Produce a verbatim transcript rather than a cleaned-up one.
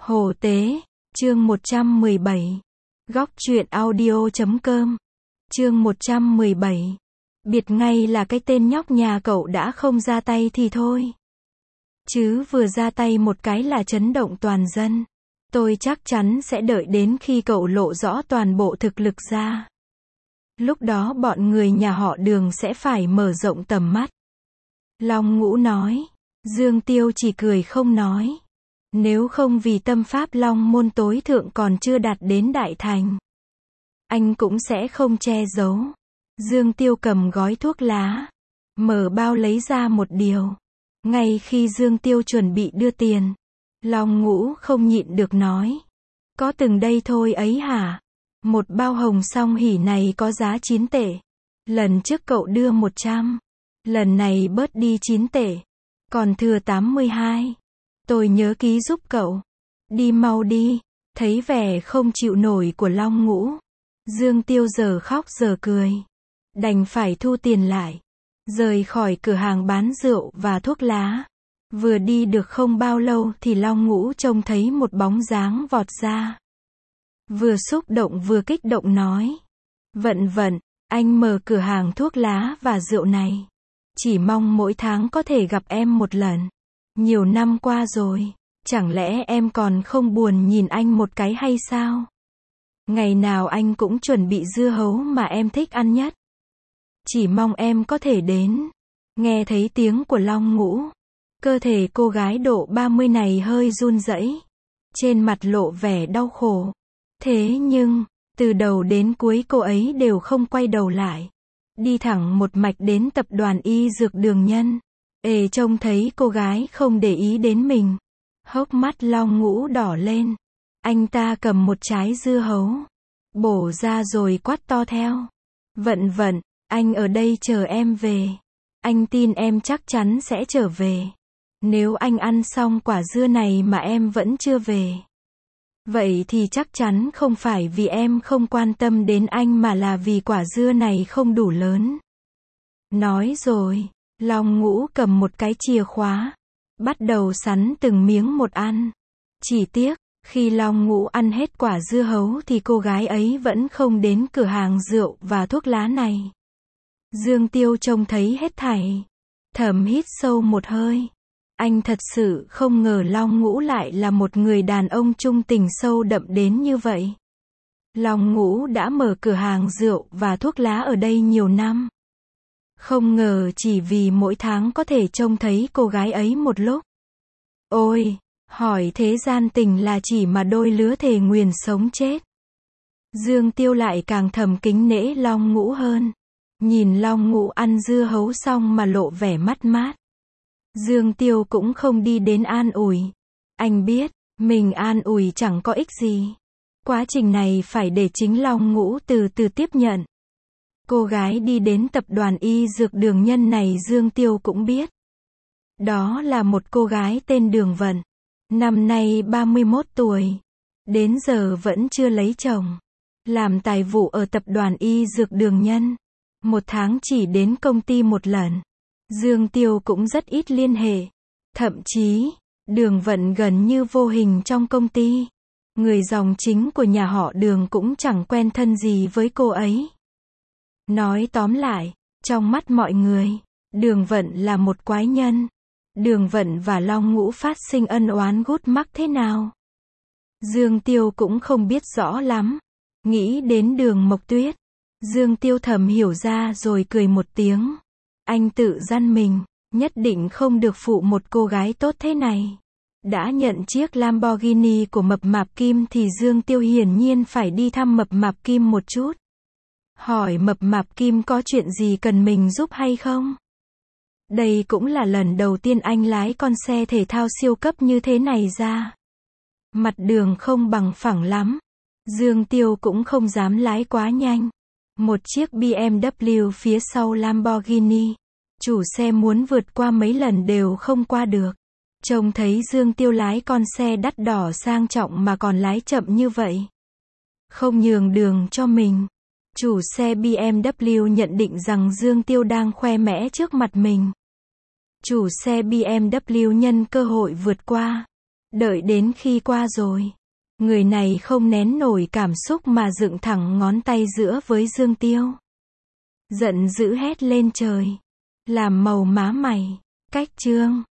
Hồ Tế, chương một trăm mười bảy. Góc truyện audio chấm com. Chương một trăm mười bảy. Biệt ngay là cái tên nhóc nhà cậu đã không ra tay thì thôi. Chứ vừa ra tay một cái là chấn động toàn dân. Tôi chắc chắn sẽ đợi đến khi cậu lộ rõ toàn bộ thực lực ra. Lúc đó bọn người nhà họ Đường sẽ phải mở rộng tầm mắt. Long Ngũ nói. Dương Tiêu chỉ cười không nói. Nếu không vì tâm pháp Long môn tối thượng còn chưa đạt đến đại thành, anh cũng sẽ không che giấu. Dương Tiêu cầm gói thuốc lá, mở bao lấy ra một điều. Ngay khi Dương Tiêu chuẩn bị đưa tiền, Long Ngũ không nhịn được nói. Có từng đây thôi ấy hả? Một bao hồng song hỉ này có giá chín tệ. Lần trước cậu đưa một trăm. Lần này bớt đi chín tệ. Còn thừa tám mươi hai. Tôi nhớ ký giúp cậu. Đi mau đi. Thấy vẻ không chịu nổi của Long Ngũ, Dương Tiêu giờ khóc giờ cười. Đành phải thu tiền lại. Rời khỏi cửa hàng bán rượu và thuốc lá. Vừa đi được không bao lâu thì Long Ngũ trông thấy một bóng dáng vọt ra. Vừa xúc động vừa kích động nói. Vận vận, anh mở cửa hàng thuốc lá và rượu này. Chỉ mong mỗi tháng có thể gặp em một lần. Nhiều năm qua rồi, chẳng lẽ em còn không buồn nhìn anh một cái hay sao? Ngày nào anh cũng chuẩn bị dưa hấu mà em thích ăn nhất. Chỉ mong em có thể đến. Nghe thấy tiếng của Long Ngũ, cơ thể cô gái độ ba mươi này hơi run rẩy, trên mặt lộ vẻ đau khổ. Thế nhưng, từ đầu đến cuối cô ấy đều không quay đầu lại. Đi thẳng một mạch đến tập đoàn y dược Đường Nhân. Ê trông thấy cô gái không để ý đến mình. Hốc mắt Long Ngũ đỏ lên. Anh ta cầm một trái dưa hấu, bổ ra rồi quát to theo. Vận vận, anh ở đây chờ em về. Anh tin em chắc chắn sẽ trở về. Nếu anh ăn xong quả dưa này mà em vẫn chưa về, vậy thì chắc chắn không phải vì em không quan tâm đến anh mà là vì quả dưa này không đủ lớn. Nói rồi, Long Ngũ cầm một cái chìa khóa, bắt đầu sắn từng miếng một ăn. Chỉ tiếc, khi Long Ngũ ăn hết quả dưa hấu thì cô gái ấy vẫn không đến cửa hàng rượu và thuốc lá này. Dương Tiêu trông thấy hết thảy, thầm hít sâu một hơi. Anh thật sự không ngờ Long Ngũ lại là một người đàn ông trung tình sâu đậm đến như vậy. Long Ngũ đã mở cửa hàng rượu và thuốc lá ở đây nhiều năm. Không ngờ chỉ vì mỗi tháng có thể trông thấy cô gái ấy một lúc. Ôi, hỏi thế gian tình là chỉ mà đôi lứa thề nguyền sống chết. Dương Tiêu lại càng thầm kính nể Long Ngũ hơn. Nhìn Long Ngũ ăn dưa hấu xong mà lộ vẻ mất mát. Dương Tiêu cũng không đi đến an ủi. Anh biết, mình an ủi chẳng có ích gì. Quá trình này phải để chính Long Ngũ từ từ tiếp nhận. Cô gái đi đến tập đoàn y dược Đường Nhân này Dương Tiêu cũng biết. Đó là một cô gái tên Đường Vận. Năm nay ba mươi mốt tuổi. Đến giờ vẫn chưa lấy chồng. Làm tài vụ ở tập đoàn y dược Đường Nhân. Một tháng chỉ đến công ty một lần. Dương Tiêu cũng rất ít liên hệ. Thậm chí, Đường Vận gần như vô hình trong công ty. Người dòng chính của nhà họ Đường cũng chẳng quen thân gì với cô ấy. Nói tóm lại, trong mắt mọi người, Đường Vận là một quái nhân. Đường Vận và Long Ngũ phát sinh ân oán gút mắc thế nào? Dương Tiêu cũng không biết rõ lắm. Nghĩ đến Đường Mộc Tuyết, Dương Tiêu thầm hiểu ra rồi cười một tiếng. Anh tự dặn mình, nhất định không được phụ một cô gái tốt thế này. Đã nhận chiếc Lamborghini của Mập Mạp Kim thì Dương Tiêu hiển nhiên phải đi thăm Mập Mạp Kim một chút. Hỏi Mập Mạp Kim có chuyện gì cần mình giúp hay không? Đây cũng là lần đầu tiên anh lái con xe thể thao siêu cấp như thế này ra. Mặt đường không bằng phẳng lắm. Dương Tiêu cũng không dám lái quá nhanh. Một chiếc bê em vê phía sau Lamborghini. Chủ xe muốn vượt qua mấy lần đều không qua được. Trông thấy Dương Tiêu lái con xe đắt đỏ sang trọng mà còn lái chậm như vậy. Không nhường đường cho mình. Chủ xe bê em vê nhận định rằng Dương Tiêu đang khoe mẽ trước mặt mình. Chủ xe bê em vê nhân cơ hội vượt qua. Đợi đến khi qua rồi, người này không nén nổi cảm xúc mà dựng thẳng ngón tay giữa với Dương Tiêu. Giận dữ hét lên trời. Làm màu má mày. Cách chương